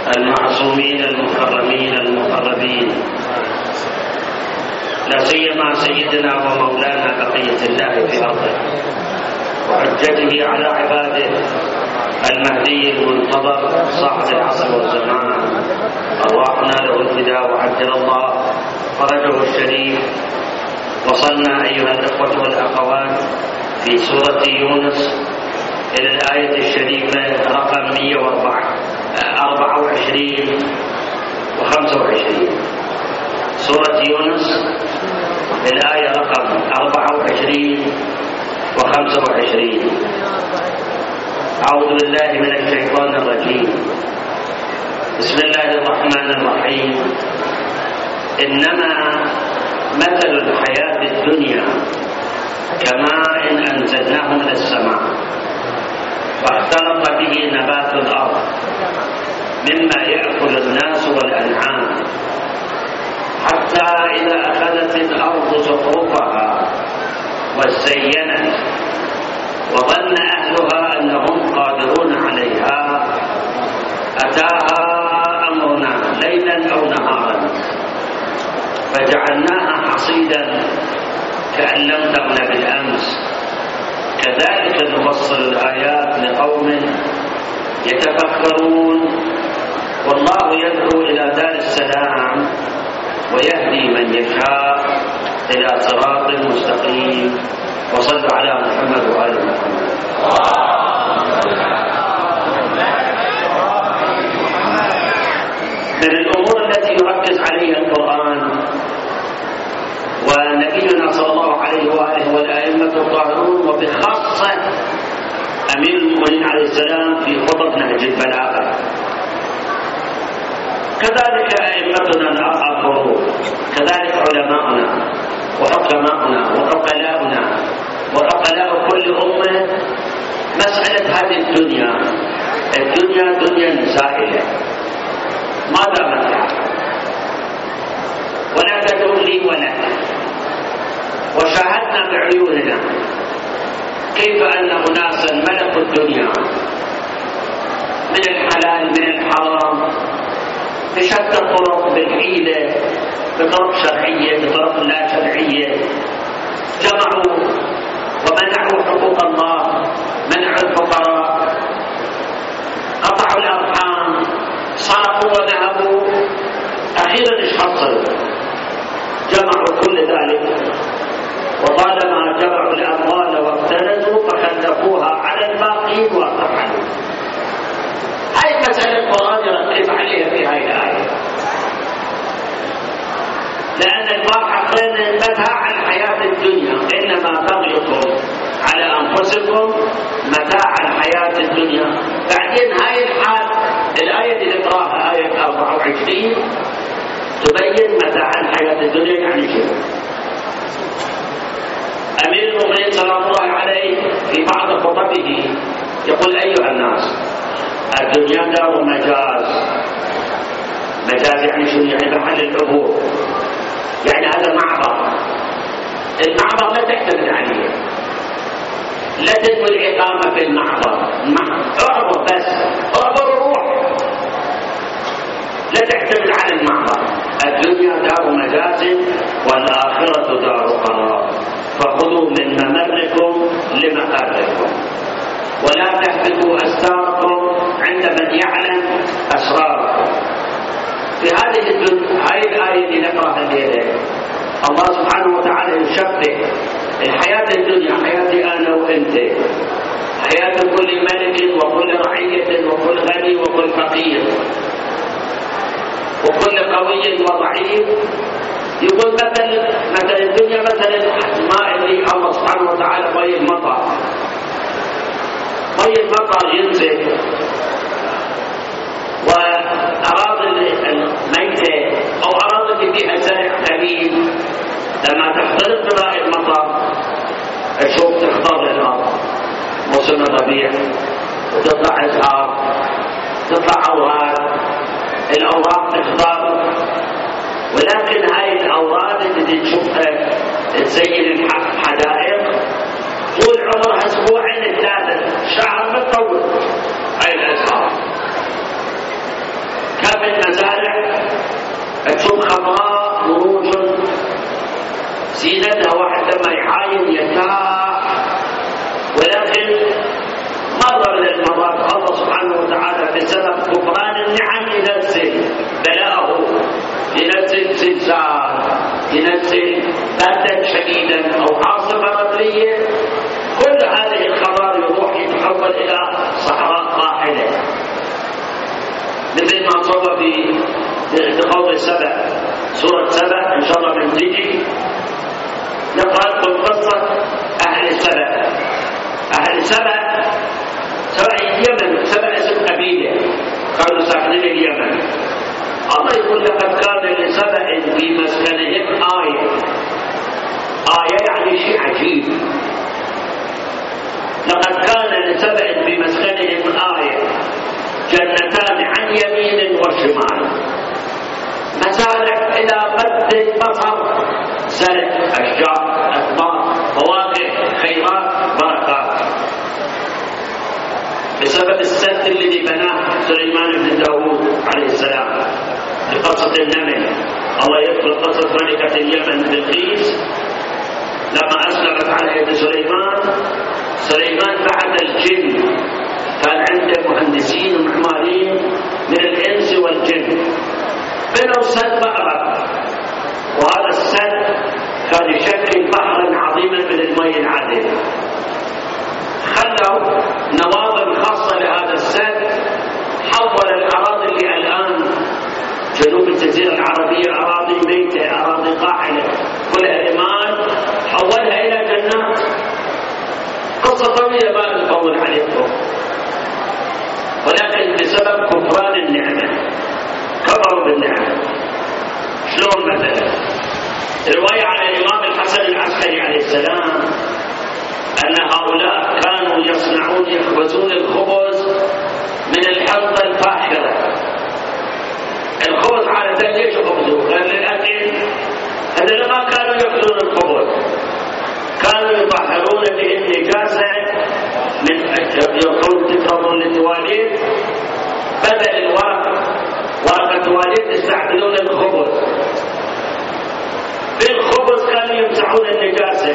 المعصومين المكرمين المقربين، لا سيما سيدنا ومولانا بقية الله في أرضه وحجته على عباده المهدي المنتظر صاحب العصر والزمان، أرواحنا له الفداء وعجل الله فرجه الشريف. وصلنا أيها الأخوة والأخوات في سورة يونس إلى الآية الشريفة رقم 124 و25. سورة يونس الآية رقم 24 و25. أعوذ بالله من الشيطان الرجيم. بسم الله الرحمن الرحيم. إنما مثل الحياة الدنيا كماء أنزلناه من السماء فاختلط به نبات الأرض مما يأكل الناس والأنعام حتى إذا أخذت الأرض زخرفها وزينت وظن أهلها أنهم قادرون عليها أتاها أمرنا ليلا أو نهارا فجعلناها حصيدا كأن لم تغن بالأمس كذلك نفصل الآيات لقوم يتفكرون. والله يدعو إلى دار السلام ويهدي من يشاء إلى صراط مستقيم. وصلوا على محمد وآل محمد. من الأمور التي يركز عليها القرآن ونبينا صلى الله عليه وآله والأئمة الطاهرون وبخاصة أمير المؤمنين عليه السلام في خطب نهج البلاغة، كذلك أئمتنا الآخرون، كذلك علماؤنا وحكماؤنا وعقلاؤنا وعقلاء كل أمة. مسألة هذه الدنيا دنيا زائلة ما دامت ولا تدوم لي ولك. وشاهدنا بعيوننا كيف أن أناسا ملكوا الدنيا من الحلال من الحرام بشتى الطرق، بالحيلة، بطرق شرعية بطرق لا شرعية، جمعوا ومنعوا حقوق الله، منعوا الفقراء، قطعوا الأرحام، سرقوا ونهبوا. أخيرا ايش حصلوا؟ جمعوا كل ذلك، وطالما جمعوا الأموال واقتنزوا فخلفوها على الباقين وارتحلوا. هاي مسألة القرآن يركز عليها في هاي الآية، لأن البارحة قلنا متاع الحياة الدنيا إنما بغيكم على أنفسكم متاع الحياة الدنيا. بعدين هاي الآية اللي نقراها آية 24 تبين متاع الحياة الدنيا يعني شنو. أمير المؤمنين صلى الله عليه في بعض خطبه يقول أيها الناس الدنيا دار مجاز. مجاز يعني شنو؟ يعني محل العبور، يعني هذا معبر. المعبر لا تعتمد عليه، لا تدخل الإقامة في المعبر، اعبر بس، اعبر وروح، لا تعتمد على المعبر. الدنيا دار مجاز والآخرة دار قرار فخذوا من ممركم لمقالكم ولا تحبكوا أستاركم عند من يعلم أسراركم. في هذه هاي الآية اللي نقرأها الليلة الله سبحانه وتعالى يشبه الحياة الدنيا، حياتي أنا وأنت، حياة كل ملك وكل رعية وكل غني وكل فقير وكل قوي وضعيف. يقول مثل الدنيا مثل الماء اللي الله سبحانه وتعالى مي المطر ينزل وأراضي الميتة أو أراضي اللي فيها زرع قليل لما تختلط بماء المطر الشوك تخضر الأرض موسم الربيع وتطلع أزهار، تطلع أوراق، الأوراق تخضر. ولكن هاي الأوراق اللي تشوفها تزين الحدائق طول عمرها أسبوعين 3 شهر ما تطول. هاي الأزهار كم المزارع تشوف خضراء بروج زينتها واحد لما يعاين يرتاح، ولكن مرة من المرات الله سبحانه وتعالى بسبب كفران النعم ينزل بلاءه، ينزل زلزال، ينزل بردا شديدا أو عاصفة رملية، كل هذه الخضار يروح يتحول إلى صحراء قاحلة، مثل ما صور في قول سبع، سورة سبع إن شاء الله من تيجي نقرأ لكم قصة أهل سبع. أهل سبع اليمن، سبع اسم قبيلة كانوا ساكنين اليمن. الله يقول لقد كان لسبع في مسكنهم آية يعني شيء عجيب. لقد كان لسبع في مسكنهم آية جنتان عن يمين وشمال، مزارع إلى مد البصر، زرع، أشجار، أثمار، فواكه، خيرات، بركات، بسبب السد الذي بناه سليمان بن داود عليه السلام. لقصة النمل الله يذكر قصة ملكة اليمن بلقيس لما أسلمت على يد سليمان بعد الجن، كان عنده مهندسين ومعماريين من الإنس والجن، بنوا سد مأرب، وهذا السد كان يشكل بحرا عظيما من الماء العذب. خلوا نواظم خاصة لهذا السد، حول الأراضي اللي الآن جنوب الجزيرة العربية أراضي ميتة، أراضي قاحلة كلها رمال، حولها إلى جنات. قصة طويلة ما نطول عليكم، ولكن بسبب كفران النعمة كفروا بالنعمة. شلون مثلا؟ رواية على الإمام الحسن العسكري عليه السلام أن هؤلاء كانوا يخبزون الخبز من الحنطة الفاخرة. الخبز عادة ليش يخبزوه؟ غير للأكل. هذا ما كانوا يأكلون الخبز، كانوا يطهرون به النجاسة من يقولون تكرمون للتواليد، بدل ورق التواليد يستعملون الخبز. بالخبز كانوا يمسحون النجاسة.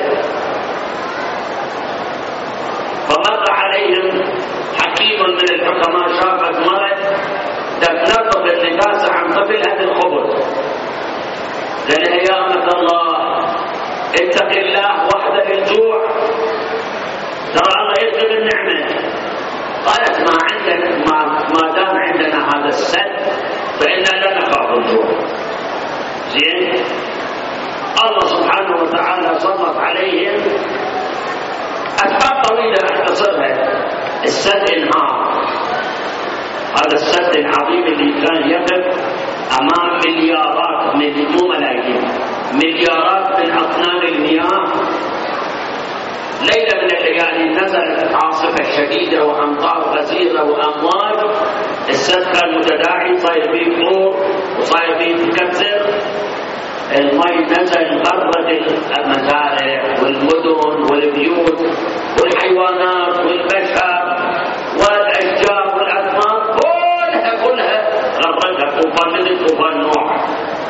فمر عليهم حكيم من الحكماء، شافت مرض تنظف النجاسة عن طفلها بالخبز، قال يا أمة الله اتق الله وحده الجوع، ترى الله يكتب النعمة. قالت ما دام عندنا هذا السد فإنا لا نخاف الجوع. زين، الله سبحانه وتعالى سلط عليهم أسباب طويلة أختصرها. السد انهار، هذا السد العظيم اللي كان يقف أمام مليارات مو ملايين، مليارات من أطنان المياه. ليلة من الليالي نزلت عاصفة شديدة وأمطار غزيرة وأمواج، السد كان متداعي، صاير فيه فور وصاير فيه مكسر، المي نزل غرق المزارع والمدن والبيوت والحيوانات والبشر والأشجار والأثمار، كلها غرقها طوفان نوح.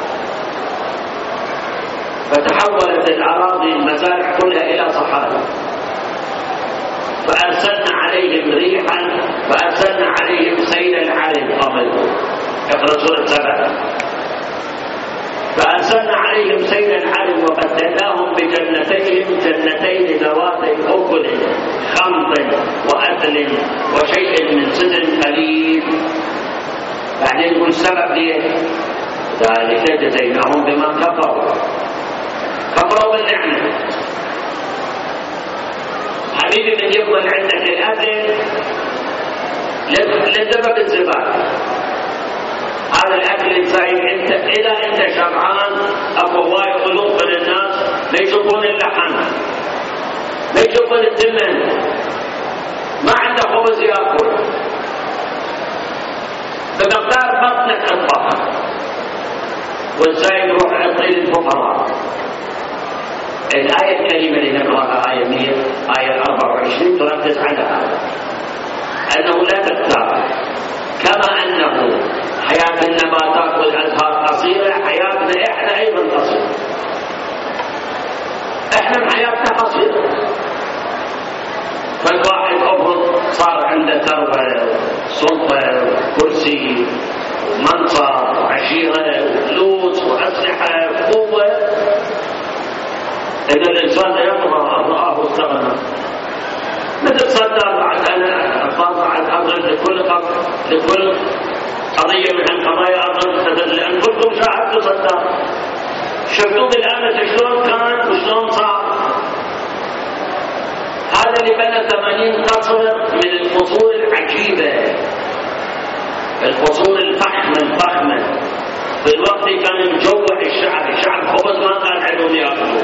فتحولت الأراضي المزارع كلها إلى صحاري، فأرسلنا عليهم ريحا فأرسلنا عليهم سيل العرم. اقرأ سورة 7. فأرسلنا عليهم سيل العرم وبدلناهم بجنتين ذواتي أكل خمط وأثل وشيء من سدر قليل. بعدين يقول السبب ليه؟ ذلك جزيناهم بما كفروا بالنعمة. حبيبي من يفضل عندك الأكل للذبب الزبال، هذا الأكل الزايد إذا أنت شبعان، أكو هواي قلوب من الناس ما يشوفون اللحم، ما يشوفون الدمن، ما عنده خبز يأكل، بمقدار بطنك اطبخ، والزايد روح عطي للفقراء. الآية الكريمة اللي نقرأها آية 24 تركز على هذا، أنه لا تختار، كما أنه حياة النباتات والأزهار قصيرة، حياتنا إحنا أيضا قصيرة. إحنا حياتنا قصيرة. فالواحد أفرض صار عنده ثروة، سلطة، كرسي، منصب، عشيرة، فلوس وأسلحة وقوة، إذا الإنسان يطغى الله واستغنى. مثل صدام بعد أنا بعد أضرب لكل قضية من القضايا أضرب، لأن كلكم شاهدتوا صدام، شفتوا بالأمس شلون كان وشلون صار. هذا اللي بنى 80 قصر من القصور العجيبة، القصور الفخمة. في الوقت كان مجوع الشعب خبز ما كان عندهم ياكلوا.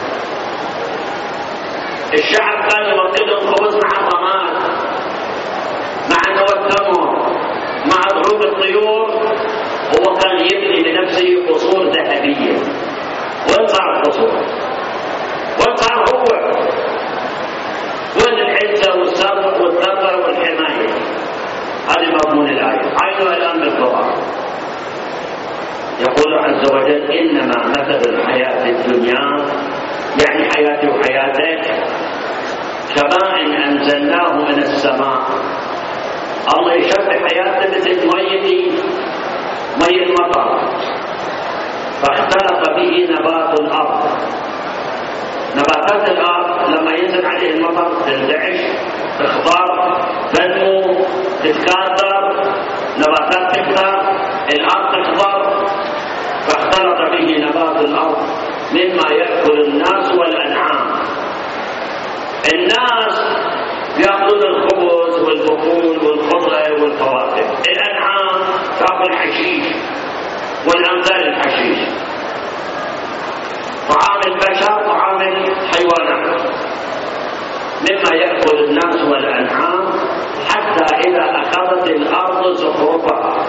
الشعب كان يوكلهم خبز مع الرماد، مع نوى التمر، مع ضروب الطيور. هو كان يبني لنفسه قصور ذهبية. وين صار القصور؟ وين صار هو؟ وين العزة والثروة والحماية؟ هذه مضمون الآية، عينها الآن بالقرآن. يقول عز وجل: إنما مثل الحياة الدنيا، يعني حياتي وحياتك، كماء أنزلناه من السماء. الله يشبه حياتنا مثل مي المطر، فاختلط به نبات الأرض. نباتات الأرض لما ينزل عليه المطر تنتعش، تخضر، تنمو، تتكاثر، نباتات تكثر، الأرض تخضر. فاختلط به نبات الأرض مما يأكل الناس والأنعام. الناس يأكلون الخبز والبقول والخضر والفواكه، الأنعام تأكل حشيش والأمثال الحشيش. طعام البشر طعام الحيوانات، مما يأكل الناس والأنعام، حتى إذا أخذت الأرض زخرفها.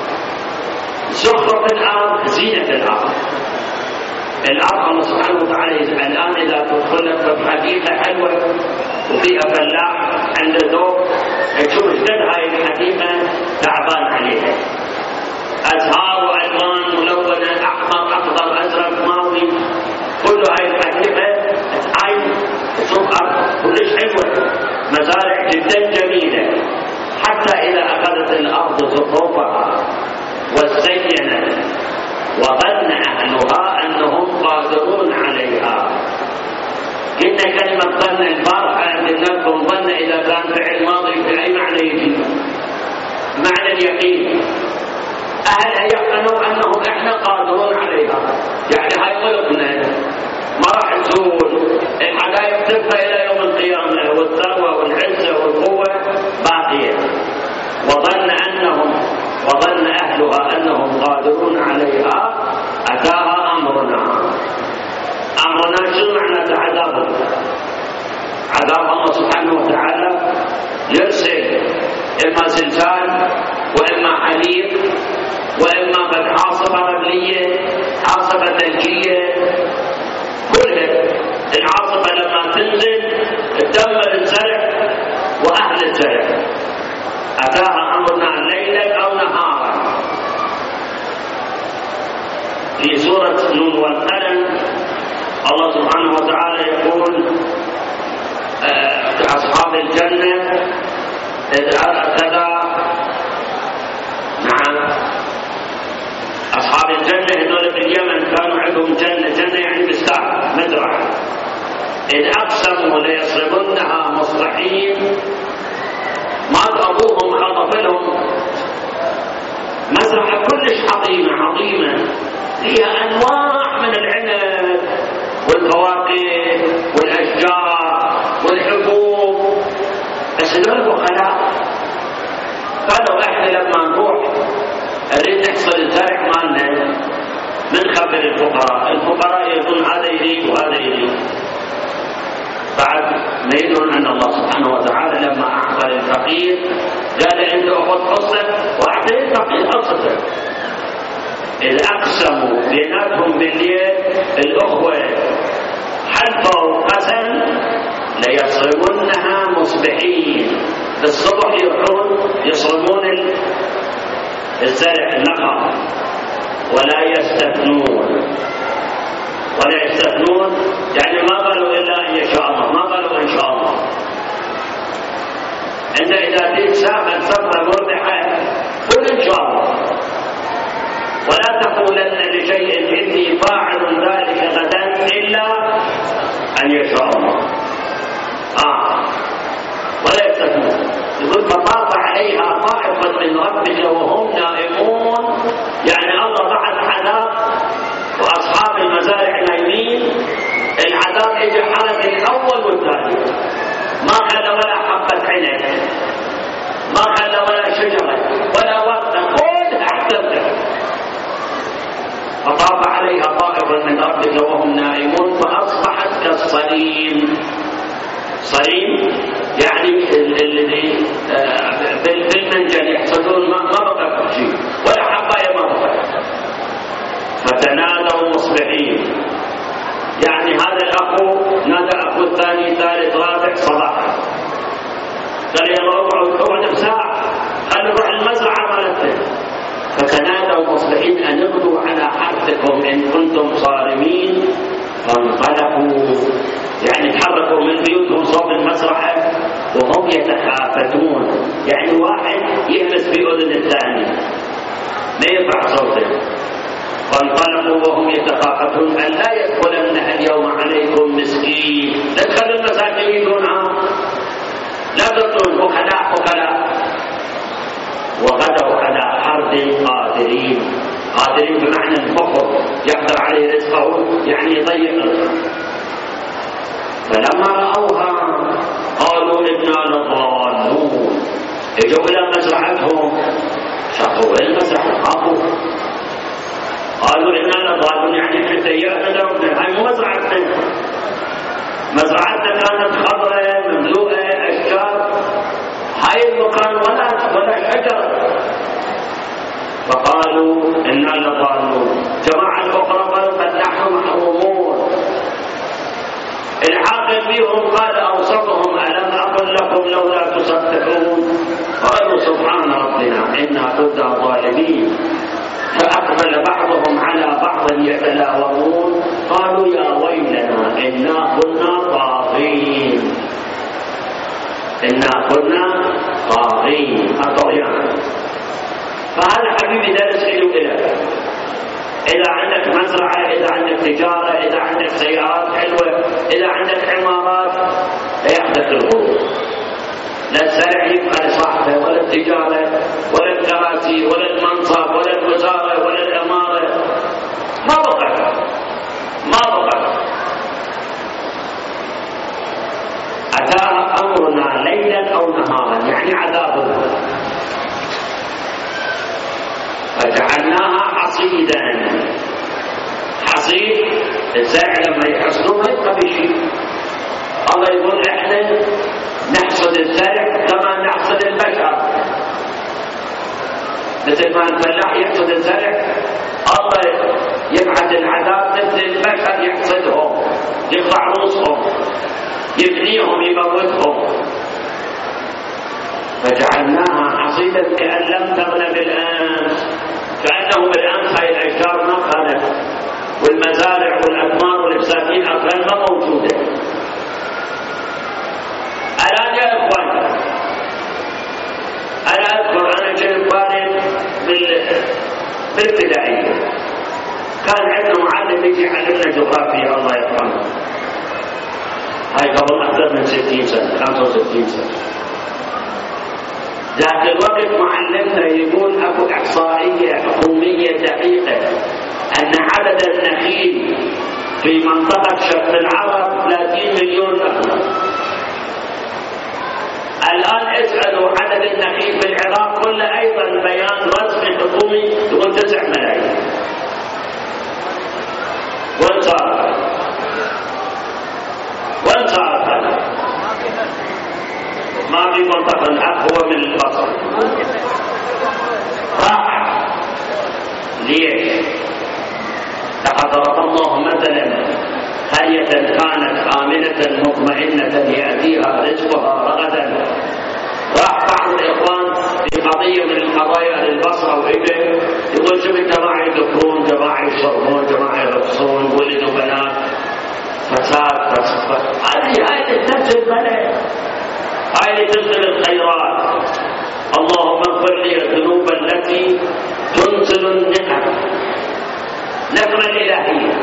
زخرف الأرض زينة الأرض. الأرض الله سبحانه وتعالى الآن إذا تدخلت في حديقة حلوة وفيها فلاح عنده ذوق، تشوف شقد هاي الحديقة تعبان عليها، أزهار وألوان ملونة، أحمر أخضر أزرق ماوي، كل هاي الحديقة عين تشوف أرض كلش حلوة، مزارع جدا جميلة. حتى إذا أخذت الأرض زخرفها وزينت وظن أهلها أنهم قادرون عليها. قلنا كلمة ظن البارحة عند الناس، ظن إذا كان فعل ماضي بأي معنى يجي؟ معنى اليقين. أهلها يقنوا أنهم إحنا قادرون عليها، يعني هاي ملكنا ما راح تزول، الحدائق تبقى إلى يوم القيامة، والثروة والعزة والقوة باقية. وظن أهلها أنهم قادرون عليها أتاها أمرنا. أمرنا شو معنى عذاب؟ عذاب الله سبحانه وتعالى يرسل إما زلزال وإما حريق وإما عاصفة رملية، عاصفة ثلجية. كلها العاصفة لما تنزل تدمر الزرع وأهل الزرع. أتاها أمرنا ليلا أو نهارا. في سورة نون والقلم الله سبحانه وتعالى يقول: أصحاب الجنة إذ أخذا. نعم، أصحاب الجنة هذول في اليمن كانوا عندهم جنة يعني بستان مزرعة، إذ أقسموا ليصرمنها مصبحين. ما أبوهم خطف لهم مزرعة كلش عظيمة فيها أنواع من العنب والفواكه والأشجار والحبوب، بس هذول بخلاء. قالوا إحنا لما نروح نريد نحصل الزرع مالنا من خبر الفقراء يقولون هذا يريد وهذا يريد. بعد ما يدرون أن الله سبحانه وتعالى لما أعطى للفقير قال: أنت أخذ حصتك وأعطي الفقير حصتك. إذ أقسموا بيناتهم بالليل الأخوة حلفوا قسم ليصرمنها مصبحين. بالصبح يروحون يصرمون الزرع نقى ولا يستثنون يعني ما قالوا إلا إن يشاء الله، ما قالوا إن شاء الله. أنت إذا تريد ساعة صفة مربحة قل إن شاء الله، ولا تقولن لشيء إني فاعل ذلك غدا إلا أن يشاء الله. ولا يستثنون. يقول فطاف عليها طائفة من ربك وهم نائمون، يعني الله بعد عذاب وأصحاب المزارع نايمين، العذاب يجي حرق الأول والثاني، ما خلى ولا حبة عنب، ما خلى ولا شجرة ولا ورقة، كلها احترقت. فطاف عليها طائفة من ربك وهم نائمون فأصبحت كالصريم. صريم يعني الذي بالمنجل يحصدون، ما بقى شيء ولا حباية ما بقى. فتنادوا مصبحين، يعني هذا الأخو نادى أخو الثاني ثالث رابع صباحا، قال يلا اقعد بساعة خلوا نروح المزرعة مالتنا. فتنادوا مصبحين أن اغدوا على حرثكم إن كنتم صارمين. فانطلقوا، يعني تحركوا من بيوتهم صوب المزرعة وهم يتخافتون، يعني واحد يهمس في أذن الثاني ما يرفع صوته. فانطلقوا وهم يتخافتون أن لا يدخلنها اليوم عليكم مسكين، لا تخلوا المساكين يقولون لا تدخلون وخلاء. وغدوا على حرد قادرين بمعنى الفقر، يقدر عليه رزقه يعني يضيق رزقه. فلما رأوها قالوا إنا لضالون. اجوا إلى مزرعتهم، شافوا المزرعة خافوا، قالوا إنا لضالون، يعني احنا تيأنا لربنا، هاي مو مزرعتنا كانت خضراء مملوءة أشجار، هاي المكان ولا شجرة. فقالوا إنا لضالون. جماعة الأخرى قالوا بل نحن محرومون. العاقل بهم قال أوسطهم ألم أقل لكم لولا تصدقون؟ قالوا سبحان ربنا إنا كنا ظالمين. فأقبل بعضهم على بعض يتلاومون قالوا يا ويلنا إنا كنا طاغين، الطغيان. فهذا حبيبي درس إلى إذا عندك مزرعة، إذا عندك تجارة، إذا عندك سيارات حلوة، إذا عندك عمارات، لا يأخذك الغرور. لا الزرع يبقى لصاحبه، ولا التجارة، ولا الكراسي، ولا المنصب، ولا الوزارة، ولا الأمارة، ما بقى. أتاها أمرنا ليلا أو نهارا، يعني عذابنا، فجعلناها حصيدا. حصيد الزرع لما يحصدوه ما يبقى بشيء. الله يقول احنا نحصد الزرع كما نحصد البشر، مثل ما الفلاح يحصد الزرع الله يبعث العذاب مثل البشر يحصدهم، يقطع رؤوسهم، يبنيهم، يموتهم. فجعلناها حصيدا كأن لم تغن بالأمس، كأنه بالأمس هاي الأشجار ما كانت، والمزارع والأثمار والبساتين أصلا ما موجودة. الآن يا إخوان، أنا أذكر أنا كنت طالب بالابتدائية، كان عندنا معلم يجي يعلمنا جغرافيا الله يرحمه، هاي قبل أكثر من 60 سنة 65 سنة. ذاك الوقت معلمنا يقول أكو إحصائية حكومية دقيقة أن عدد النخيل في منطقة شرق العرب 30 مليون نخلة. الآن اسألوا عدد النخيل في العراق كله، أيضا بيان رسمي حكومي يقول 9 ملايين. وين صار هذا؟ ما في منطقة، الحق هو من البصر راح. ليش؟ لقد ضرب الله مثلا قرية كانت آمنة مطمئنة يأتيها رزقها رغدا، راح بعض الإخوان في قضية من القضايا للبصرة وإبل يقول شوف جماعة يذكرون جماعة يشربون جماعة يرقصون ولدوا بنات فساد هذه تنزل البلد، هذه تنزل الخيرات. اللهم اغفر لي الذنوب التي تنزل النقم، نقمة الإلهية.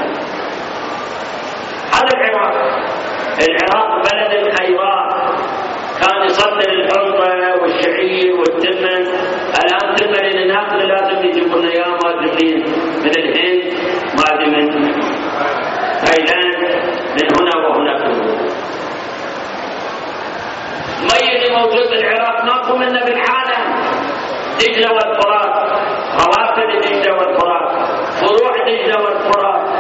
هذا العراق بلد الخيرات، كان يصدر الحنطة والشعير والتمن. الآن تمن اللي ناكله لازم يجيبوا لنا اياه ما ادري من الهند، ما ادري من تايلاند، من هنا وهناك. المي اللي موجود بالعراق ماكو منه بالعالم. دجلة والفرات، روافد دجلة والفرات، فروع دجلة والفرات.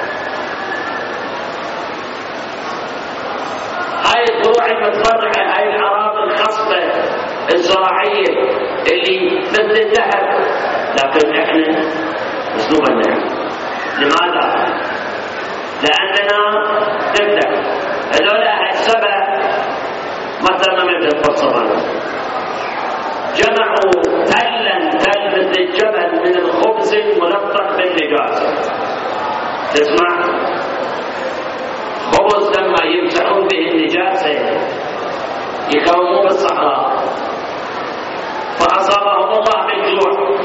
هاي الفروع المتفرعة، هاي الأراضي الخصبة الزراعية اللي مثل الذهب، لكن احنا اسلوب النعم. لماذا؟ لأننا نبدأ هذولا السبع مثلا مثل الفصلان جمعوا تلا تل مثل الجبل من الخبز الملطخ بالنجاسة. تسمع؟ خبز لما يمسحون به النجاسة يكونوا بالصحراء، فأصابهم الله بالجوع،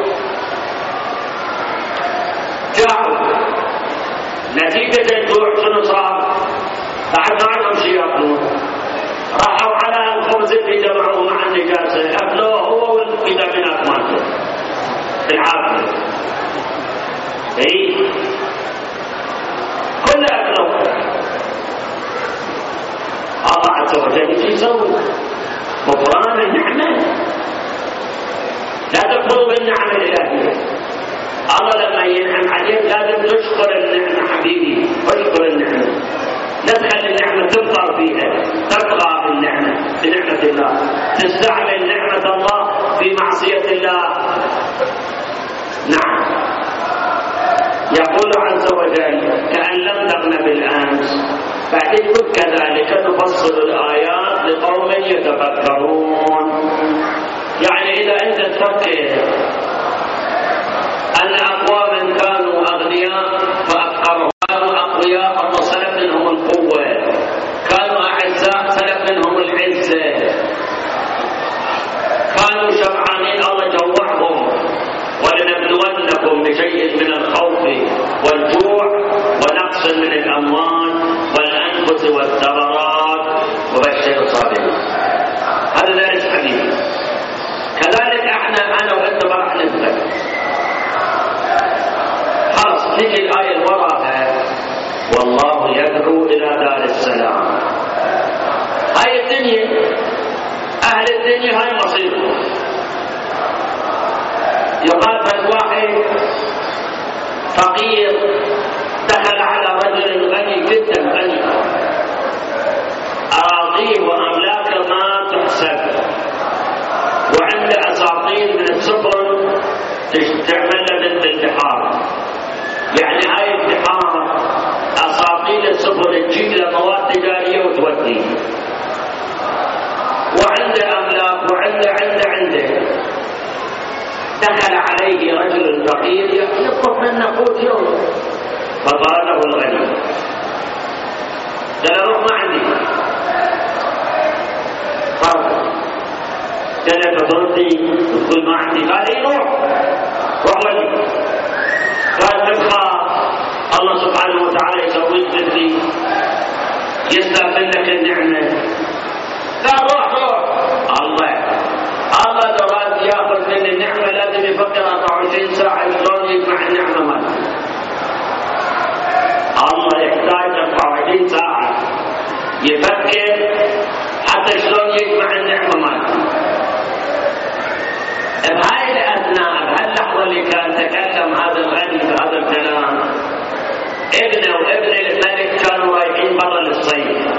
جاعوا. نتيجة الجوع شنو صار؟ بعد ما عندهم شيء ياكلون، راحوا على الخبز اللي جمعوه مع النجاسة أكلوه هو والفيتامينات مالته بالعافية. إيه؟ كل أكلوه. الله عز وجل ايش يسوي؟ غفران النعمة. لا تكفروا بالنعمة الإلهية. الله لما ينعم عليك لازم تشكر النعمة حبيبي، اشكر النعمة. لا تخلي النعمة تبقى فيها، تبقى بالنعمة بنعمة الله، تستعمل نعمة الله في معصية الله. نعم. يقول عز وجل كأن لم تغن بالأمس، بعدين كذلك نفصل الآيات لقوم يتفكرون. يعني إذا أنت تفكر أن أقواما كانوا أغنياء فأفقروا، كانوا أقوياء الله سلب منهم القوة، كانوا أعزاء سلب منهم العزة، كانوا شبعانين الله جوعهم. ولنبلونكم بشيء من الخوف والجوع ونقص من الأموال والأنفس والثمرات وبشر الصابرين. هذا درس حديث. كذلك أنا وأنت ما راح نثبت. خلاص نيجي الآية اللي وراها والله يدعو إلى دار السلام. هاي الدنيا، أهل الدنيا هاي مصيرهم. يقال واحد فقير دخل على رجل غني جدا، غني أراضيه وأملاكه ما تحسب، وعنده أساطين من السفن تعمل له مثل البحار. يعني هاي البحار أساطين السفن تجيب له مواد تجارية وتوديه، وعنده أملاك وعنده دخل عليه رجل فقير يطلب منه قوت يوم، فطرده الغني قال روح ما عندي، قال تطردني تقول ما عندي، قال اي روح ولي. قال تبقى الله سبحانه وتعالى يسويك مثلي يستغفر لك النعمة. قال روح الله لو راد ياخذ من النعمة لازم يفكر 24 ساعة شلون يجمع النعمة مالته. الله يحتاج 24 ساعة يفكر حتى شلون يجمع النعمة مالته. بهاي الأثناء بهاللحظة اللي كان تكلم هذا الغني بهذا الكلام، ابنه وابن الملك كانوا رايحين برا للصيد.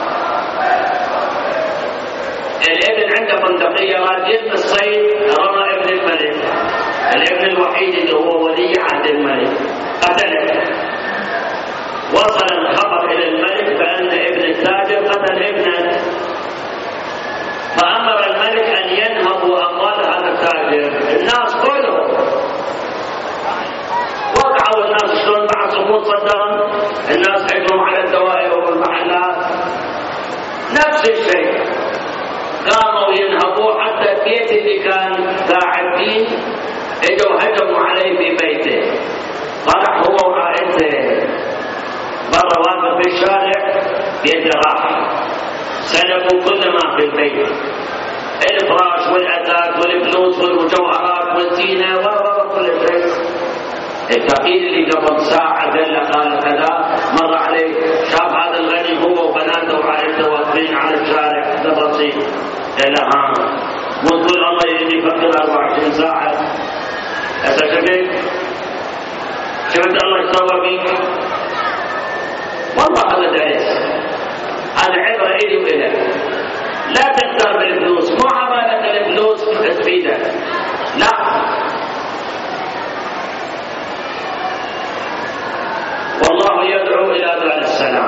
الابن عنده بندقية راد يلم الصيد، رمى ابن الملك، الابن الوحيد اللي هو ولي عهد الملك، قتله. وصل الخبر إلى الملك بأن ابن التاجر قتل ابنه، فأمر الملك أن ينهى التاجر الناس كلهم وقعوا. الناس شلون بعد سقوط صدام الناس هجموا على الدوائر والمحلات، نفس الشيء قاموا ينهبوا حتى البيت اللي كان قاعد فيه اجوا هجموا عليه في بيته، طلع هو وعائلته برا واقف في الشارع بيده راح، سلبوا كل ما في البيت، الفراش والاثاث والفلوس والمجوهرات والزينه وكل شيء. الكفيل اللي قبل ساعه قال كذا مر عليه شاف هذا الغني هو وبناته وعائلته واقفين على الشارع بالرصيف، قال ها مو تقول الله يريد يفكر 24 ساعه. هسه شفت الله يسوى بيك؟ والله هذا درس، هذا عبره الي والك. لا تختار بالفلوس، مو عمالك الفلوس تفيدك، لا. والله يدعو الى دار السلام.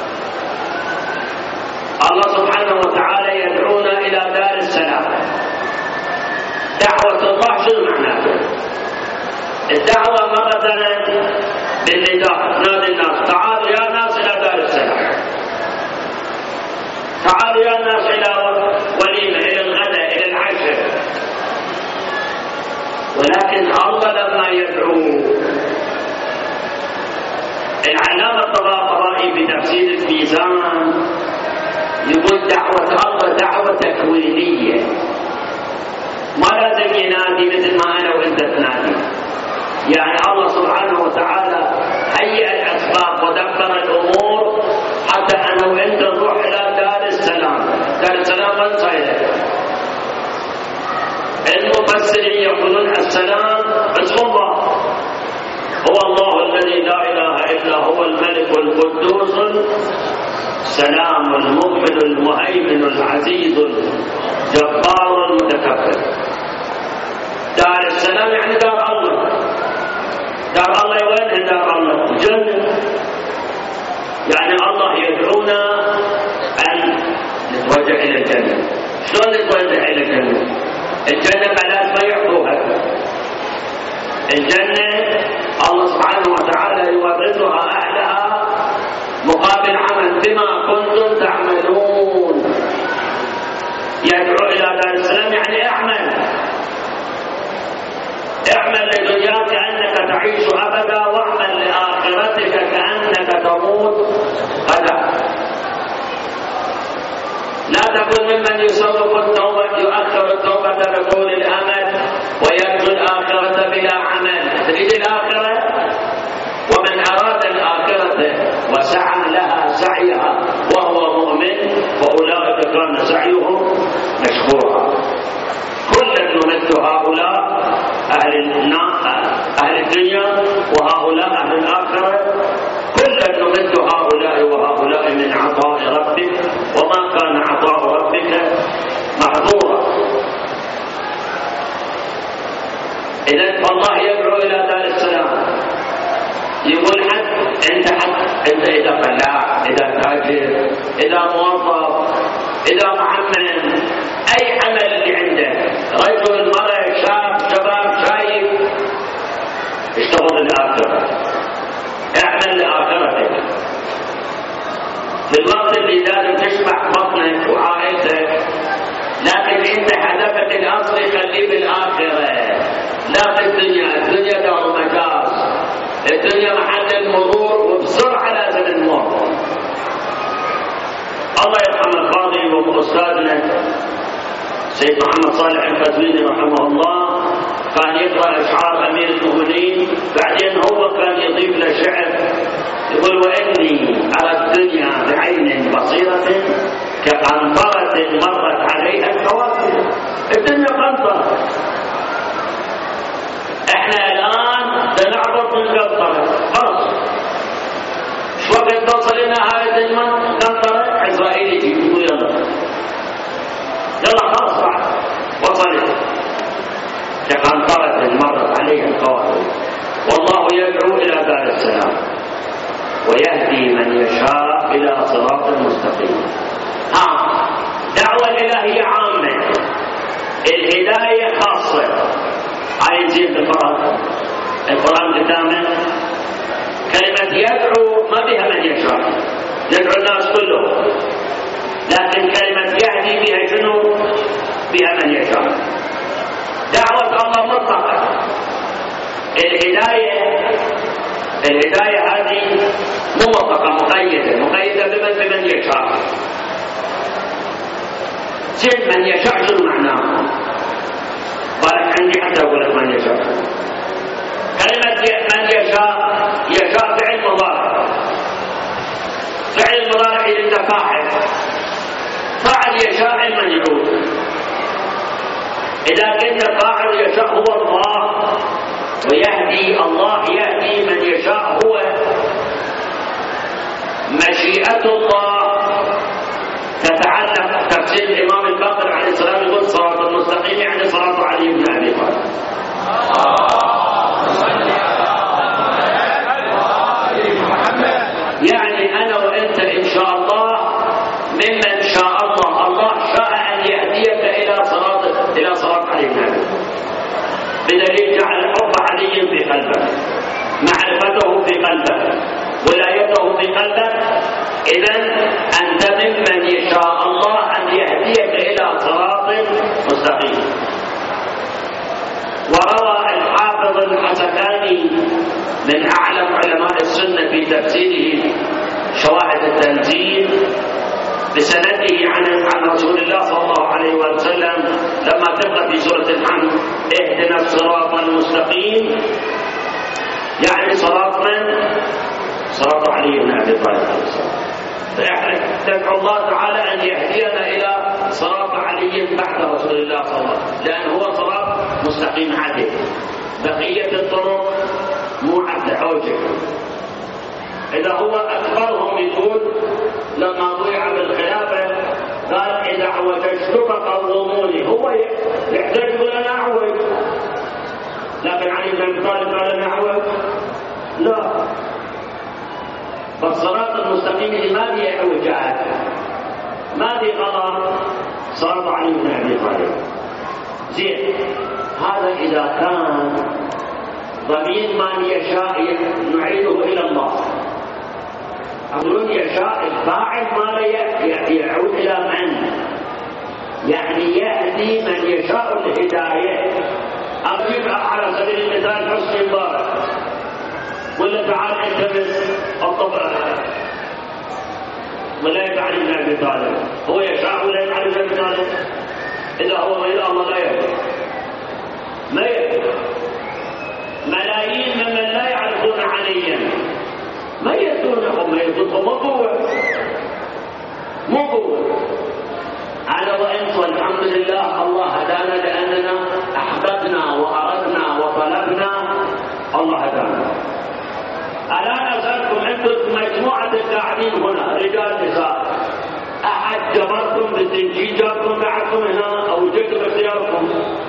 الله سبحانه وتعالى يدعونا الى دار السلام. دعوة الله شنو معناته؟ الدعوة مرة بالنداء، نادي الناس تعالوا يا ناس الى دار السلام، تعالوا يا ناس الى وليمة، الى الغداء، الى العشاء. ولكن الله لما يدعو، العلامة الطبراني بتفسير الميزان يقول دعوة الله دعوة تكوينية، ما لازم ينادي مثل ما أنا وأنت تنادي. يعني الله سبحانه وتعالى هيئ الأسباب ودبر الأمور حتى أنا وأنت نروح إلى دار السلام. دار السلام وين صايرة؟ المفسرين يقولون السلام اسم الله، هو الله الذي لا إله إلا هو الملك القدوس السلام المؤمن المهيمن العزيز الجبار المتكبر. دار السلام يعني دار الله. دار الله وين دار الله؟ الجنة. يعني الله يدعونا أن نتوجه إلى الجنة. شلون نتوجه إلى الجنة؟ الجنة بلاش ما يعطوها. الجنة الله سبحانه وتعالى يورثها أهلها مقابل عمل بما كنتم تعملون. يدعو إلى دار السلام يعني اعمل لدنياك كأنك تعيش أبدا، واعمل لآخرتك كأنك تموت غدا. لا تكن ممن يسوق التوبة، يؤخر التوبة بطول الأمل ويرجو الآخرة بلا عمل. تريد الآخرة؟ ومن أراد الآخرة وسعى لها سعيها وهو مؤمن فأولئك كان سعيهم مشكورا. كلا نمد هؤلاء أهل الدنيا وهؤلاء أهل الآخرة، كلا نمد هؤلاء وهؤلاء من عطاء ربك وما كان عطاء ربك محظورا. إذن فالله يدعو إلى دار السلام. يقول أنت إذا فلاح، إذا تاجر، إذا موظف، إذا معمم، أي عمل اللي عندك، رجل، مرأة، شباب، شايب، اشتغل الآخرة، اعمل لآخرتك. في الوقت اللي لازم تشبع بطنك وعائلتك، لكن انت هدفك الاصلي خليه بالآخرة لا في الدنيا. الدنيا دار مجاز، الدنيا محل المرور وبسرعة لازم نمر. الله يرحم القاضي وأستاذنا سيد محمد صالح القزويني رحمه الله، كان يقرأ أشعار أمير المؤمنين، بعدين هو كان يضيف له شعر يقول وإني على الدنيا بعين بصيرة كقنطرة مرت عليها الكواكب. الدنيا قنطرة، احنا الآن بنعبط من قنطرة خلاص. شو وقت توصل لنا هاي القنطرة؟ عزرائيل يجي يقول يلا خلاص بعد وصلت كقنطرة مرت عليها الكواكب. والله يدعو إلى دار السلام ويهدي من يشاء إلى صراط مستقيم. دعوة الإلهية عامة، الهداية خاصة. هاي نزيد القرآن قدامه كلمة يدعو ما بها من يشاء، يدعو الناس كلهم، لكن كلمة يهدي بها شنو؟ بها من يشاء. دعوة الله مطلقة. الهداية هذه مو مطلقة، مقيدة بمن يشاء. زين من يشاء شنو معناه؟ قالك عندي حتى أقول لك من يشاء. كلمة من يشاء فعل مضارع. فعل المضارع إذا فاعل يشاء من يعود. إذا كنت فاعل يشاء هو الله، ويهدي الله يهدي من يشاء هو مشيئة الله. تتعلق تفسير الإمام الباقر عليه السلام يقول صراط المستقيم يعني صراط علي بن أبي طالب. يعني أنا وأنت إن شاء الله ممن شاء الله. الله شاء أن يهديك إلى صراط علي بن أبي طالب، بدليل جعل حب علي في قلبك، معرفته في قلبك، ولايته في قلبك. إذن أنت ممن يشاء الله أن يهديك إلى صراط مستقيم. وروى الحافظ الحسكاني من أعلم علماء السنة في تفسيره شواهد التنزيل بسنده عن رسول الله صلى الله عليه وسلم لما تقرأ في سورة الحمد اهدنا الصراط المستقيم، يعني صراط من؟ صراط علي بن أبي طالب. تدعو الله تعالى أن يهدينا إلى صراط علي بعد رسول الله صلى الله عليه وسلم، لأن هو صراط مستقيم عدل. بقية الطرق مو عدل عوجه. إذا هو أكبرهم يقول لما ضيع بالخلافة قال إذا عوجت فقوموني، هو يحتاج يقول أنا أعوج، لكن علي بن أبي طالب قال أنا أعوج لا. فالصراط المستقيم اللي ما فيه اعوجاج، ما فيه غلط، صراط علي بن أبي طالب. زين، هذا إذا كان ضمير من يشاء نعيده إلى الله. أقولون يشاء الفاعل ما يعود إلى من؟ يعني يهدي من يشاء الهداية. أضرب على سبيل المثال حسني مبارك، ولا تعال التمس الطبع ولا يفعل ابن أبي طالب، هو يشاء ولا يفعل ابن أبي طالب؟ إذا هو غير الله لا يهدي، ما يهدي. ملايين ممن لا يعرفون عليا ما يهدونهم، ما يهدونهم مو قوة. على وإنت والحمد لله الله هدانا لأننا أحببنا وأردنا وطلبنا، الله هدانا. ألا أسألكم أنتم مجموعة القاعدين هنا رجال نساء، أحد جبركم بالتنجيل جابكم بعدكم هنا أو جئتم باختياركم؟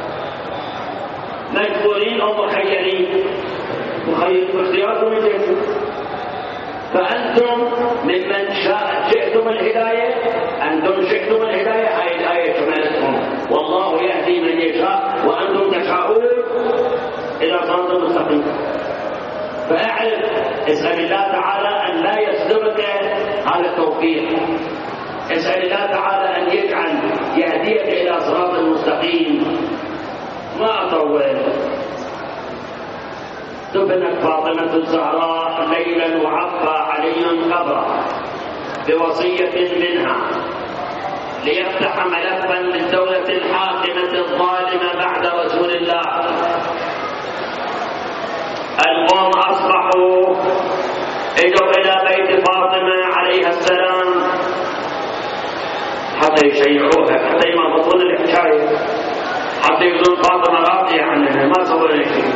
مجبورين أو مخيرين؟ مخير باختياركم جئتم. فأنتم ممن جئتم الهداية، أنتم شئتم الهداية. هاي الآية شملتكم، والله يهدي من يشاء وأنتم تشاءون إلى صراط مستقيم. فاعرف، اسأل الله تعالى أن لا يسلبك هذا التوفيق. اسأل الله تعالى أن يجعل يهديك إلى صراط مستقيم. ما أطول. دفنت فاطمة الزهراء ليلا وعفى علي قبرها بوصية منها ليفتح ملفا للدولة الحاكمة الظالمة بعد رسول الله. القوم أصبحوا اجوا إلى بيت فاطمة عليها السلام حتى يشيعوها، حتى يمضون الحكاية، حتى يقولون فاطمة راضية عنها، ما سووا لها شيء.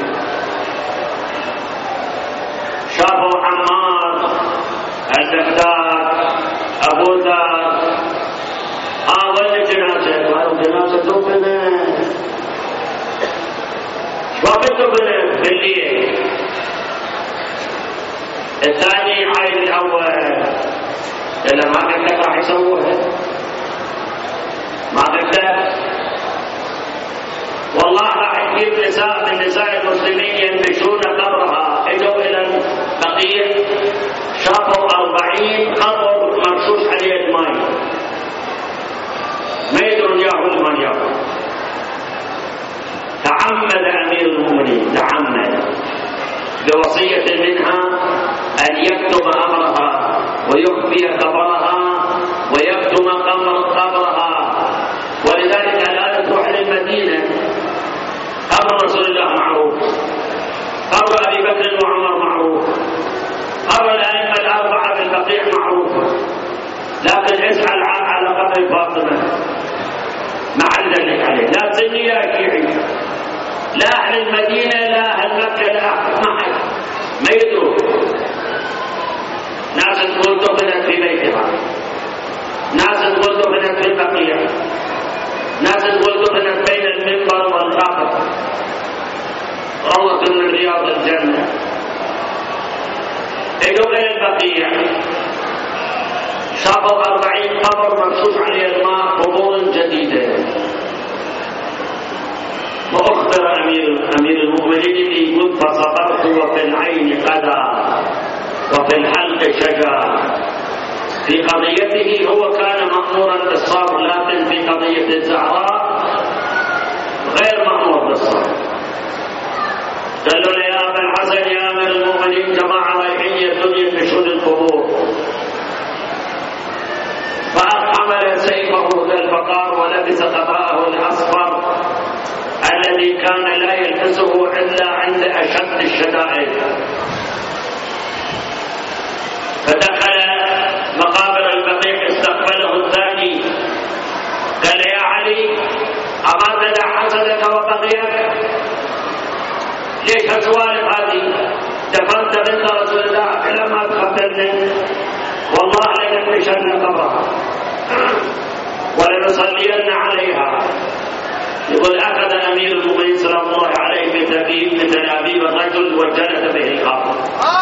شافوا عمار، المقداد، أبو ذر، وين الجنازة؟ قالوا جنازة دفنت. وقت دفنت بالليل. الثاني عايز الأول، إلا ما قلت لك راح يسووها، ما قلت لك. وأجيب نساء من نساء المسلمين ينبشون قبرها. إجوا إلى البقيع شافوا 40 قبر مرشوش عليه الماء، ما يدرون ياخذ من ياخذ. تعمد أمير المؤمنين بوصية منها أن يكتب أمرها ويخفي خبرها ويكتم قبرها. ولذلك الآن تروح للمدينة قبر رسول الله معروف، قبر أبي بكر وعمر معروف، قبر الأئمة الأربعة في البقيع معروفة، لكن اسأل على قبر فاطمة ما عندك عليه، لا سني لا شيعي، لا أهل المدينة لا أهل مكة لا أحد ما يدرون. ناس تقول دفنت في بيتها، ناس تقول دفنت في البقيع، ناس تقول دفنت بين المنبر والقبر، روضة من رياض الجنة. إجوا إلى البقيع شافوا 40 قبر مرشوش عليه الماء، قبور جديدة. وأخبر أمير المؤمنين يقول فصبرت وفي العين قدى وفي الحلق شجا. في قضيته هو كان مأمورا بالصبر، لكن في قضية الزهراء غير مأمور بالصبر. قالوا له يا أبا الحسن يا أمير المؤمنين جماعة رايحين ينبشون القبور. فحمل سيفه ذا الفقار ولبس قباءه الأصفر الذي كان لا يلبسه إلا عند أشد الشدائد، فدخل مقابر البقيع استقبله الثاني قال يا علي أما تدع حسدك وبقيك؟ ليش هالسوالف هذه؟ دفنت بنت رسول الله إلى ما تخبرني، والله لننبشن قبرها ولنصلين عليها. يقول أخذ أمير المؤمنين صلى الله عليه بتبيب من تلابيب الرجل وجلد به القبر.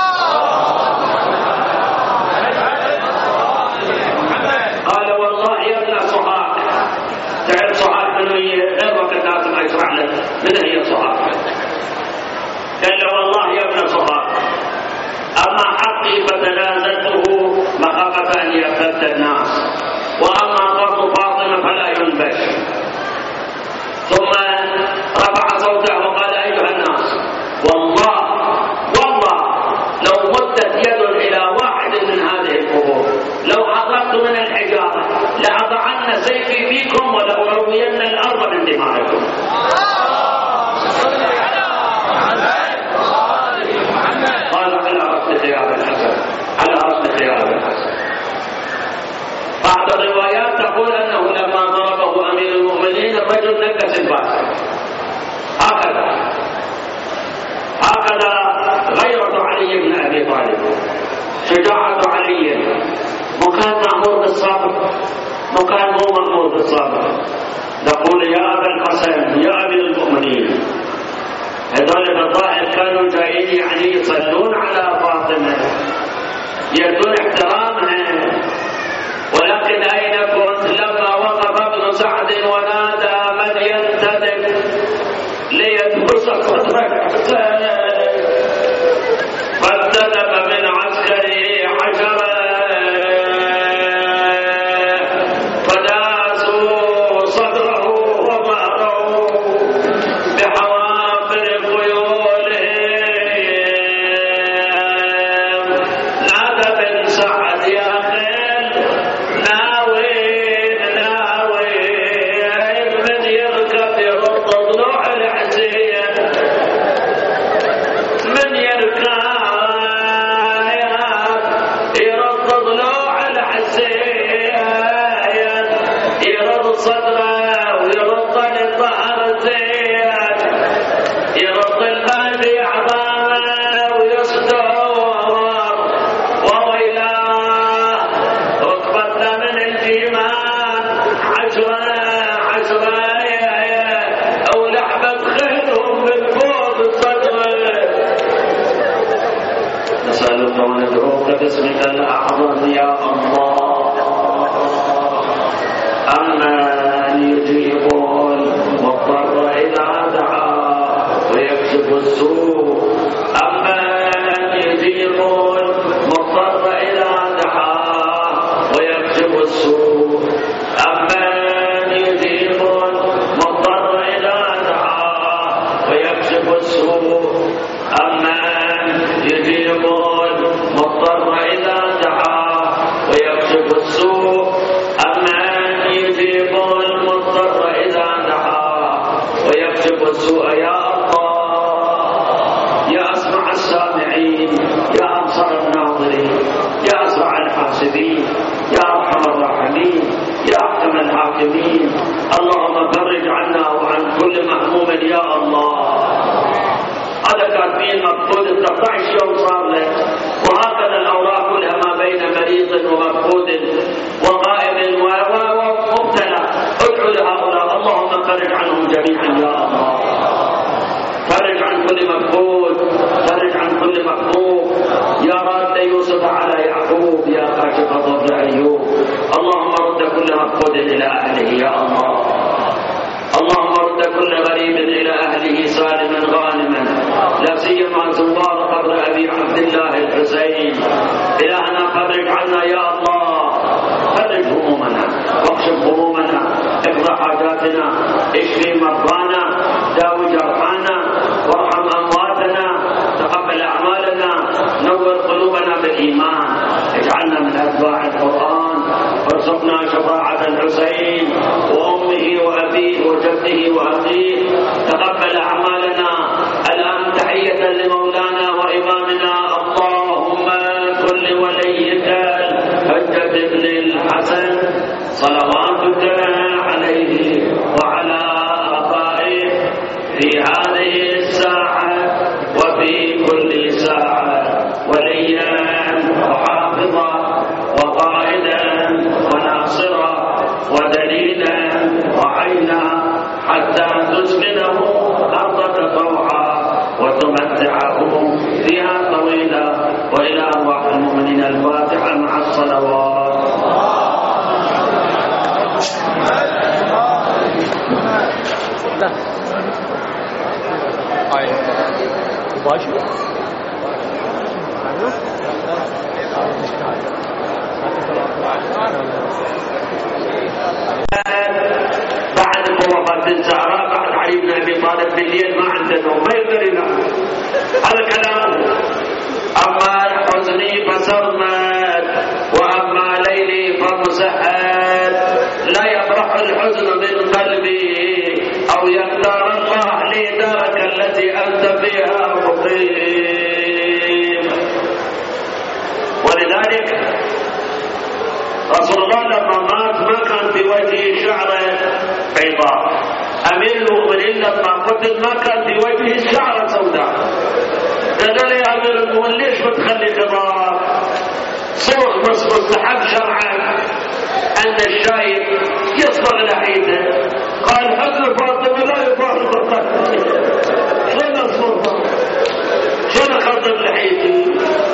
قال والله يا ابن صحاح، تعرف صحاح من هي؟ غير وقت لازم أشرح لك من هي صحاح. قال له والله يا ابن صحاح أما حقي فتنازلته مخافة أن يرتد الناس، وأما فرض فاطمة فلا ينبش. ثم رفع صوته وقال أيها الناس والله لو مدت يد إلى واحد من هذه القبور لو حضرت من الحجارة لأضعن سيفي فيكم ولأروين الأرض من دمائكم. قال على رأس خيار الحسن، على رأس خيار الحسن. بعض الروايات تقول أنه لما ضربه أمير المؤمنين الرجل نكس الباس. هكذا غيرة علي بن أبي طالب، شجاعة علي، مكان مأمور بالصبر، مكان مو مأمور بالصبر. نقول يا أبا الحسن يا أمير المؤمنين، هذول الفضائل كانوا جايين يعني يصلون على فاطمة، يدون احترامها، ولكن أين كنت لما وقف ابن سعد ونادى من ينتدب ليدبس قدرك فانتدب من عسكره حجرا فداسوا صدره وظهره بحوافر خيولهم. نادى بن سعد يا خيل ناوين من يركب يرد ضلوع العزية، من يركب يرد ضلوع العزية، يرد صدره ويرد الظهر زين، يرد القلب عظامه ويصدر وويلاه ركبتنا من الجيمان عشرة أو لحبة خيرهم من فوق صدره. نسألك وندعوك باسمك الأعظم يا الله أمن يجيب المضطر إذا دعاه السوء أمن يجيب المضطر إذا دعاه ويكشف السوء أمن يجيب المضطر إذا دعاه ويكشف السوء أمن يجيب المضطر إذا دعاه ويكشف السوء أمن يجيب المضطر إذا دعاه ويكشف السوء. يا الله يا أسمع السامعين يا أبصر الناظرين يا أسرع الحاسبين يا أرحم الراحمين يا أحكم الحاكمين، اللهم فرج عنا وعن كل مهموم يا الله. هذا كاتبين مفقود 13 يوم صار لك، وهكذا الأوراق كلها ما بين مريض ومفقود وغائب ومبتلى. ادعو لهؤلاء اللهم فرج عنهم جميعا يا الله، فرج عن كل مفقود، فرج عن كل مخلوق. يا رد يوسف على يعقوب يا كاشف ضر أيوب، اللهم رد كل مفقود إلى أهله يا الله، اللهم رد كل غريب إلى أهله سالما غانما، لا سيما زوار قبر أبي عبد الله الحسين. إلهنا فرج عنا يا الله، فرج همومنا واكشف همومنا، اقضى حاجاتنا، اشفي مرضانا، داوي جرحانا، وارحم أمواتنا، تقبل أعمالنا، نور قلوبنا بالإيمان، اجعلنا من أتباع القرآن، وارزقنا شفاعة الحسين وأمه وأبيه وجده وأخيه، تقبل أعمالنا. الآن تحية لمولانا وإمامنا، اللهم كل وليك الحجة بن الحسن صلواتك عليه وعلى آبائه في هذه الساعة وفي كل ساعة وليا وحافظا وقائدا وناصرا ودليلا وعينا، حتى تسكنه أرضك طوعا وتمتعه فيها طويلا. وإلى أرواح المؤمنين الفاتحة مع الصلوات. بعد وفاة الزهراء، بعد علي بن أبي طالب بالليل ما عنده نوم، ما يقدر ينام. هذا كلام. أما حزني فسرمت وأما ليلي فمسحت، لا يفرح الحزن من قلبي أو يختار الله لي دارك التي أنت فيها مقيم. ولذلك رسول الله لما مات ما كان في وجهه شعره بيضاء، أمير المؤمنين لما قتل ما كان في وجهه شعره سوداء. قال يا أمير المؤمنين ليش بتخلي خضار؟ صوغ بس مستحب شرعا أن الشايب يصبغ لحيته. قال حزن فاطمة لا يفارق قلبي، شلون أصبغها؟ شلون أخضر لحيتي؟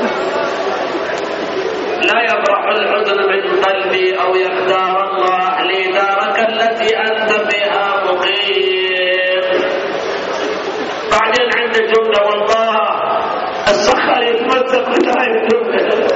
لا يفرح الحزن من قلبي أو يختار الله لي دارك التي أنت فيها مقيم. بعدين عند جملة والله الصخر يتمسك بهاي الجملة.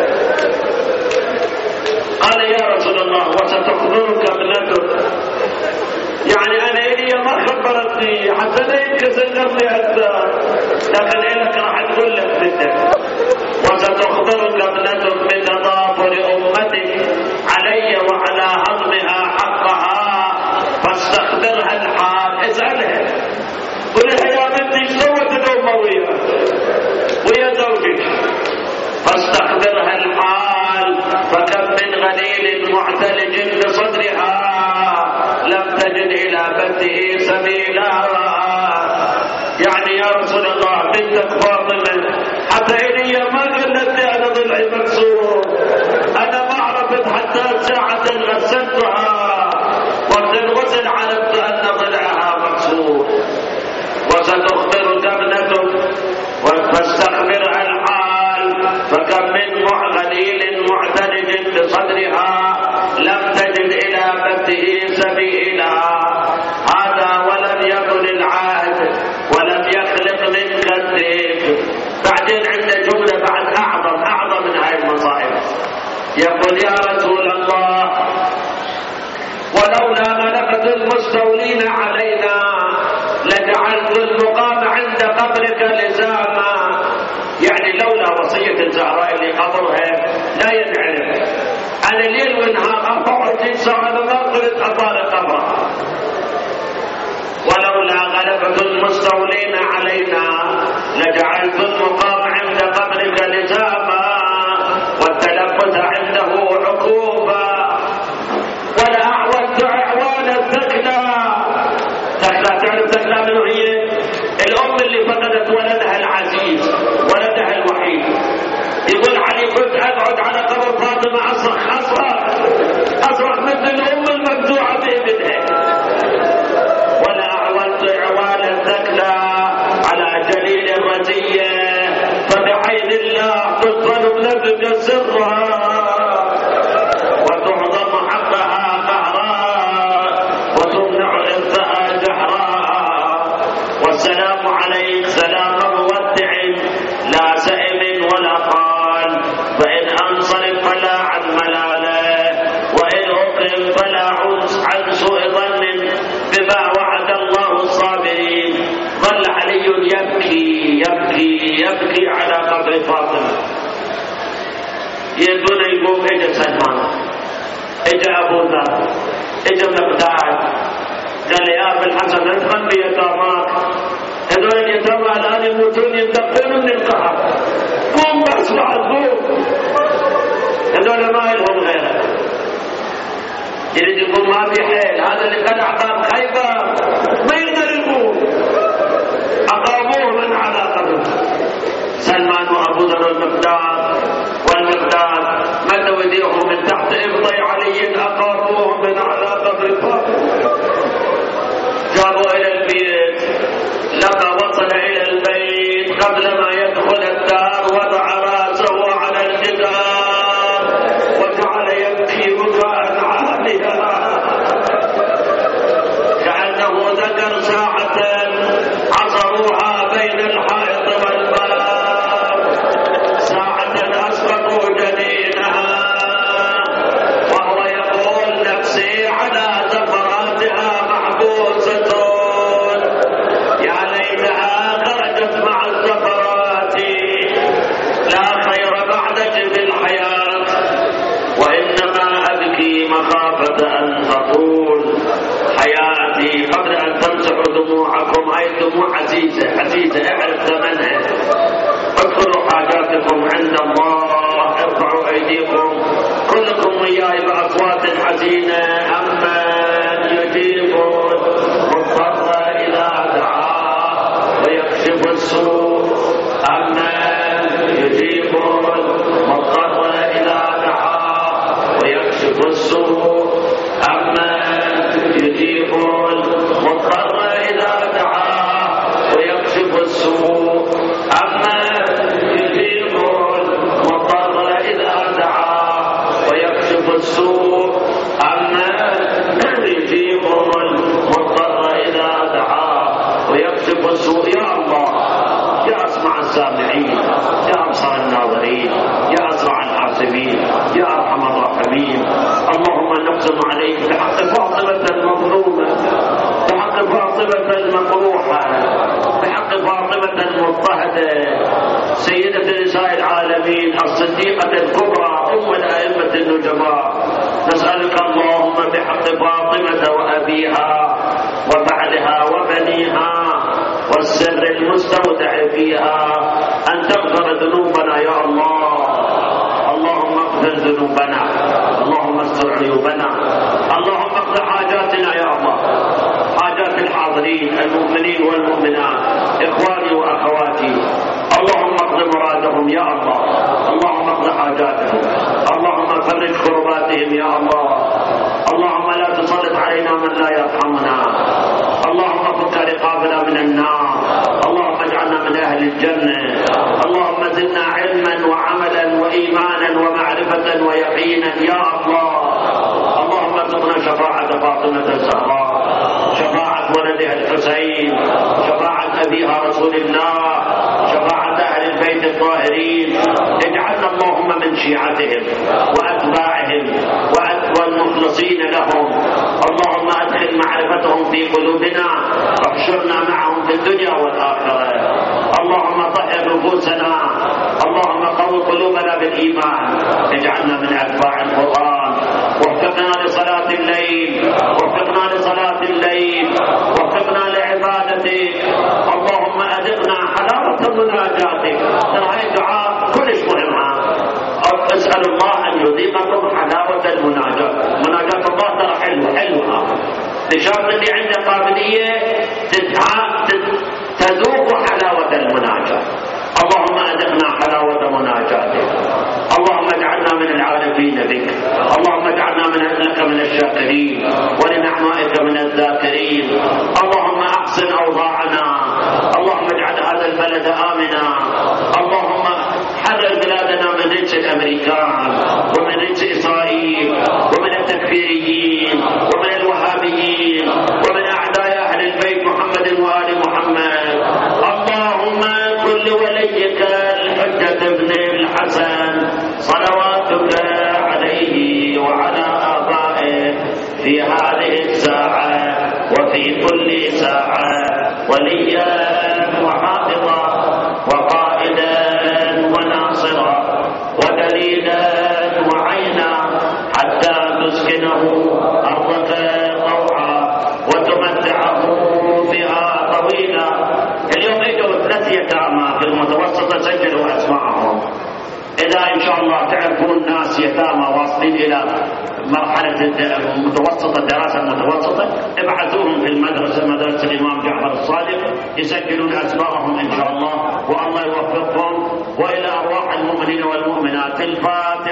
قال يا رسول الله وستخبرك ابنتك، يعني أنا إلي ما خبرتني حتى لا ينكسر قبلي أكثر، لكن إلك راح تقول لك بدك. وستخبرك ابنتك بتضافر أمتك علي وعلى هضمها حقها، فاستخبرها الحال. اسألها قلها يا بنتي سوت الأمة ويا زوجك، فاستخبرها الحال. فكم من غليل معتلج بصدرها لم تجد إلى بنته سبيلا. يعني يا رسول الله بنتك فاطمة حتى إلي ما قلت لي أنا ضلعي مكسور، يقول يا رسول الله ولولا غلبة المستولين علينا لجعلت المقام عند قبرك لزاما. يعني لولا وصية الزهراء اللي قبرها لا ينعرف، أنا ليل ونهار 24 ساعة ما قلت أطالق قبرها. ولولا غلبة المستولين علينا لجعلت المقام عند قبرك لزاما والتلفت عنده عقوبا ولأعودت أعوان الثكلى. ثكلى تعرف ثكلى منو هي؟ الأم اللي فقدت ولدها العزيز ولدها الوحيد. يقول علي كنت أقعد على قبر فاطمة أصرخ مثل الأم المفزوعة بابنها. ولأعودت أعوان الثكلى على جليل الرزية فبعين الله تدخل ابنتك سرها وتعظم حقها قهرا وتمنع إرثها جهرا. والسلام عليك سلام مودع لا سئم ولا قال، وإن أنصرف فلا عن ملاله وإن أقرم فلا عن سوء ظن بما وعد الله الصابرين. ظل علي يبكي يبكي يبكي على قبر فاطمة. يدون يقوم اجا سلمان اجا ابو ذر اجا مقداد قال يا ابا الحسن ادخل بيتاماك، هذول اليتامى الان يموتون ينتقلون من القهر، قوم بس بعد قوم، هذول ما لهم غيره. يريد يقول ما في حيل، هذا اللي قد اعطاه خيبر ما يقدر يقوم، اقاموه من على قبره. سلمان وابو ذر والمقداد مدوا ايديهم من تحت ابطي علي اقاموه من على قبر فاطمة. جابوا الى البيت، لما وصل الى البيت قبل ما يدخل الدار وضع راسه على الجدار وجعل يبكي بكاء عاليا كأنه ذكر ساعة عصروها بين الحائط والباب، ساعة أسبقوا جنينها وهو يقول نفسي على زفراتها محبوسة يا ليتها خرجت مع الزفرات، لا خير بعدك في الحياة وإنما أبكي مخافة أن تطول حياتي قبل أن تمسحوا دموعكم. هاي الدموع عزيزة عزيزة اعرف ثمنها. اذكروا حاجاتكم عند الله، ارفعوا أيديكم كلكم وياي بأصوات حزينة. أمن يجيب المضطر إذا دعاه ويكشف السوء، أمن يجيب المضطر إذا دعاه ويكشف السوء، أمن يجيب المضطر إذا دعاه ويكشف السوء، أمن يجيب المضطر إذا دعاه ويكشف السوء، أمن يجيب المضطر إذا دعاه ويكشف السوء. يا الله يا أسمع السامعين، يا أبصر الناظرين، يا أسرع الحاسبين، يا أرحم الراحمين. اللهم نقسم عليك بحق فاطمة المظلومة، بحق فاطمة المقروحة، بحق فاطمة المضطهدة، سيدة نساء العالمين، الصديقة الكبرى، أم الأئمة النجباء. نسألك اللهم بحق فاطمة وأبيها وبعلها وبنيها والسر المستودع فيها أن تغفر ذنوبنا يا الله. اللهم اغفر ذنوبنا، اللهم استر عيوبنا، اللهم اقض حاجاتنا يا الله، حاجات الحاضرين المؤمنين والمؤمنات إخواني وأخواتي. اللهم اقض مرادهم يا الله، اللهم اقض حاجاتهم، اللهم فرج كرباتهم يا الله. اللهم لا تسلط علينا من لا يرحمنا، اللهم فك رقابنا من النار، اللهم اجعلنا من أهل الجنة. اللهم زدنا علما وعملا وإيمانا ومعرفة ويقينا يا الله. اللهم ارزقنا شفاعة فاطمة الزهراء، شفاعة ولدها الحسين، شفاعة أبيها رسول الله، شفاعة أهل البيت الطاهرين. اجعلنا اللهم من شيعتهم وأتباعهم والمخلصين لهم. اللهم أدخل معرفتهم في قلوبنا واحشرنا معهم في الدنيا والآخرة. اللهم طهر نفوسنا، اللهم قوي قلوبنا بالإيمان، اجعلنا من أتباع القرآن، وفقنا لصلاة الليل، وفقنا لصلاة الليل، وفقنا لعبادتك. اللهم أذقنا حلاوة مناجاتك. ترى هاي الدعاء كلش مهمة. اسأل الله أن يذيقكم حلاوة المناجاة. مناجاة الله ترى حلوة لشرط اللي عنده قابلية تذوق حلاوة المناجاة. اللهم أذقنا حلاوة مناجاتك. اللهم اجعلنا من العارفين بك، اللهم اجعلنا لك من الشاكرين، ولنعمائك من الذاكرين. اللهم أحسن أوضاعنا، اللهم اجعل هذا البلد آمنا. اللهم حرر بلادنا من رجس الأمريكان ومن رجس إسرائيل ومن التكفيريين ومن الوهابيين ومن أعداء أهل البيت محمد وآل محمد. اللهم كل وليك الحجة ابن الحسن صلواتك عليه وعلى آبائه في هذه الساعة وفي كل ساعة وليا وحافظا وقائدا وناصرا ودليلا وعينا حتى تسكنه أرضك طوعا وتمتعه بها طويلا. اليوم اجوا 3 يتامى في المتوسطة سجلوا أسماءهم. إذا إن شاء الله تعرفون ناس يتامى واصلين إلى مرحلة المتوسطة، الدراسة المتوسطة، ابعثوهم في المدرسة، مدرسة الإمام جعفر الصادق، يسجلون أسماءهم إن شاء الله، والله يوفقهم. وإلى أرواح المؤمنين والمؤمنات الفاتحة.